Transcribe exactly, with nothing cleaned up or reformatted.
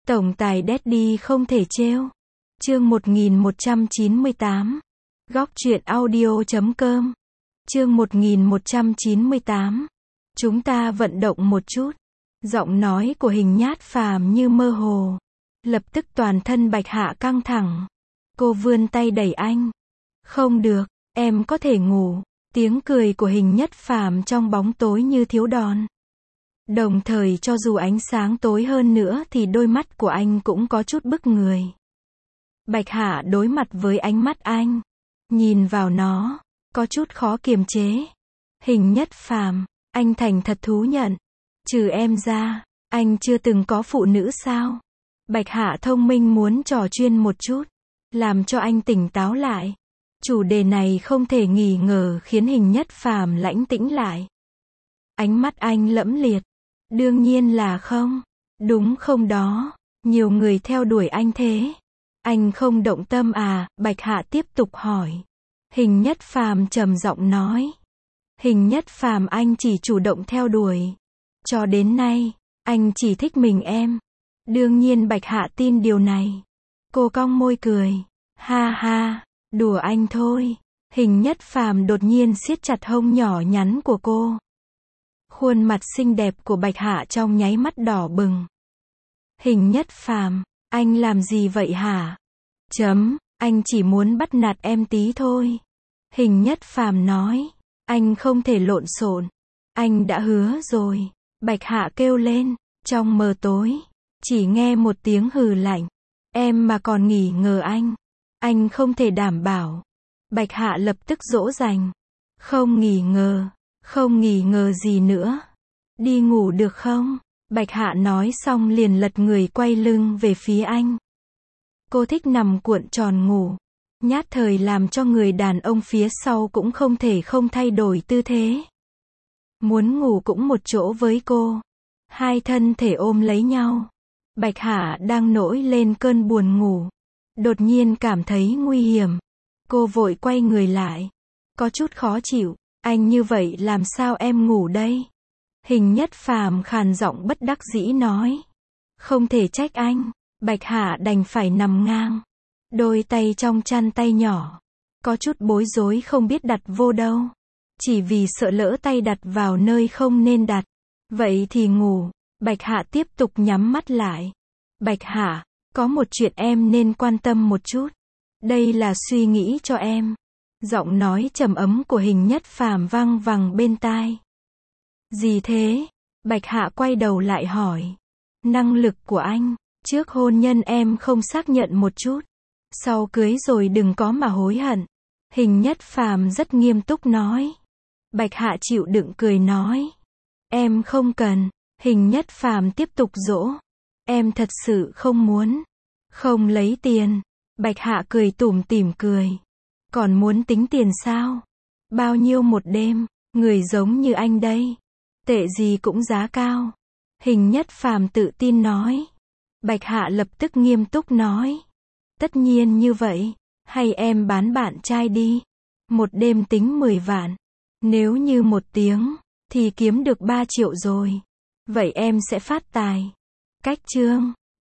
Tổng tài Daddy không thể trêu. Chương một nghìn một trăm chín mươi tám. Góc truyện audio chấm com. Chương một nghìn một trăm chín mươi tám. Chúng ta vận động một chút. Giọng nói của Hình Nhát Phàm như mơ hồ. Lập tức toàn thân Bạch Hạ căng thẳng. Cô vươn tay đẩy anh. Không được, em có thể ngủ. Tiếng cười của Hình Nhất Phàm trong bóng tối như thiếu đòn. Đồng thời cho dù ánh sáng tối hơn nữa thì đôi mắt của anh cũng có chút bức người. Bạch Hạ đối mặt với ánh mắt anh. Nhìn vào nó, có chút khó kiềm chế. Hình Nhất Phàm, anh thành thật thú nhận. Trừ em ra, anh chưa từng có phụ nữ sao? Bạch Hạ thông minh muốn trò chuyện một chút. Làm cho anh tỉnh táo lại. Chủ đề này không thể nghi ngờ khiến Hình Nhất Phàm lãnh tĩnh lại. Ánh mắt anh lẫm liệt. Đương nhiên là không. Đúng không đó. Nhiều người theo đuổi anh thế. Anh không động tâm à? Bạch Hạ tiếp tục hỏi. Hình Nhất Phàm trầm giọng nói. Hình Nhất Phàm, anh chỉ chủ động theo đuổi. Cho đến nay, anh chỉ thích mình em. Đương nhiên Bạch Hạ tin điều này. Cô cong môi cười. Ha ha, đùa anh thôi. Hình Nhất Phàm đột nhiên siết chặt hông nhỏ nhắn của cô. Khuôn mặt xinh đẹp của Bạch Hạ trong nháy mắt đỏ bừng. Hình Nhất Phàm, anh làm gì vậy hả? Chấm, anh chỉ muốn bắt nạt em tí thôi. Hình Nhất Phàm nói. Anh không thể lộn xộn. Anh đã hứa rồi. Bạch Hạ kêu lên. Trong mờ tối, chỉ nghe một tiếng hừ lạnh. Em mà còn nghỉ ngờ anh. Anh không thể đảm bảo. Bạch Hạ lập tức dỗ dành. Không nghỉ ngờ. Không nghỉ ngờ gì nữa. Đi ngủ được không? Bạch Hạ nói xong liền lật người quay lưng về phía anh. Cô thích nằm cuộn tròn ngủ. Nhát thời làm cho người đàn ông phía sau cũng không thể không thay đổi tư thế. Muốn ngủ cũng một chỗ với cô. Hai thân thể ôm lấy nhau. Bạch Hạ đang nổi lên cơn buồn ngủ. Đột nhiên cảm thấy nguy hiểm. Cô vội quay người lại. Có chút khó chịu. Anh như vậy làm sao em ngủ đây? Hình Nhất Phàm khàn giọng bất đắc dĩ nói. Không thể trách anh. Bạch Hạ đành phải nằm ngang. Đôi tay trong chăn tay nhỏ. Có chút bối rối không biết đặt vô đâu. Chỉ vì sợ lỡ tay đặt vào nơi không nên đặt. Vậy thì ngủ. Bạch Hạ tiếp tục nhắm mắt lại. Bạch Hạ, có một chuyện em nên quan tâm một chút. Đây là suy nghĩ cho em. Giọng nói trầm ấm của Hình Nhất Phàm vang vẳng bên tai. Gì thế? Bạch Hạ quay đầu lại hỏi. Năng lực của anh. Trước hôn nhân em không xác nhận một chút. Sau cưới rồi đừng có mà hối hận. Hình Nhất Phàm rất nghiêm túc nói. Bạch Hạ chịu đựng cười nói. Em không cần. Hình Nhất Phàm tiếp tục dỗ. Em thật sự không muốn. Không lấy tiền. Bạch Hạ cười tủm tỉm cười. Còn muốn tính tiền sao? Bao nhiêu một đêm? Người giống như anh đây. Tệ gì cũng giá cao. Hình Nhất Phàm tự tin nói. Bạch Hạ lập tức nghiêm túc nói. Tất nhiên như vậy. Hay em bán bạn trai đi. Một đêm tính mười vạn. Nếu như một tiếng, thì kiếm được ba triệu rồi. Vậy em sẽ phát tài. Cách chương.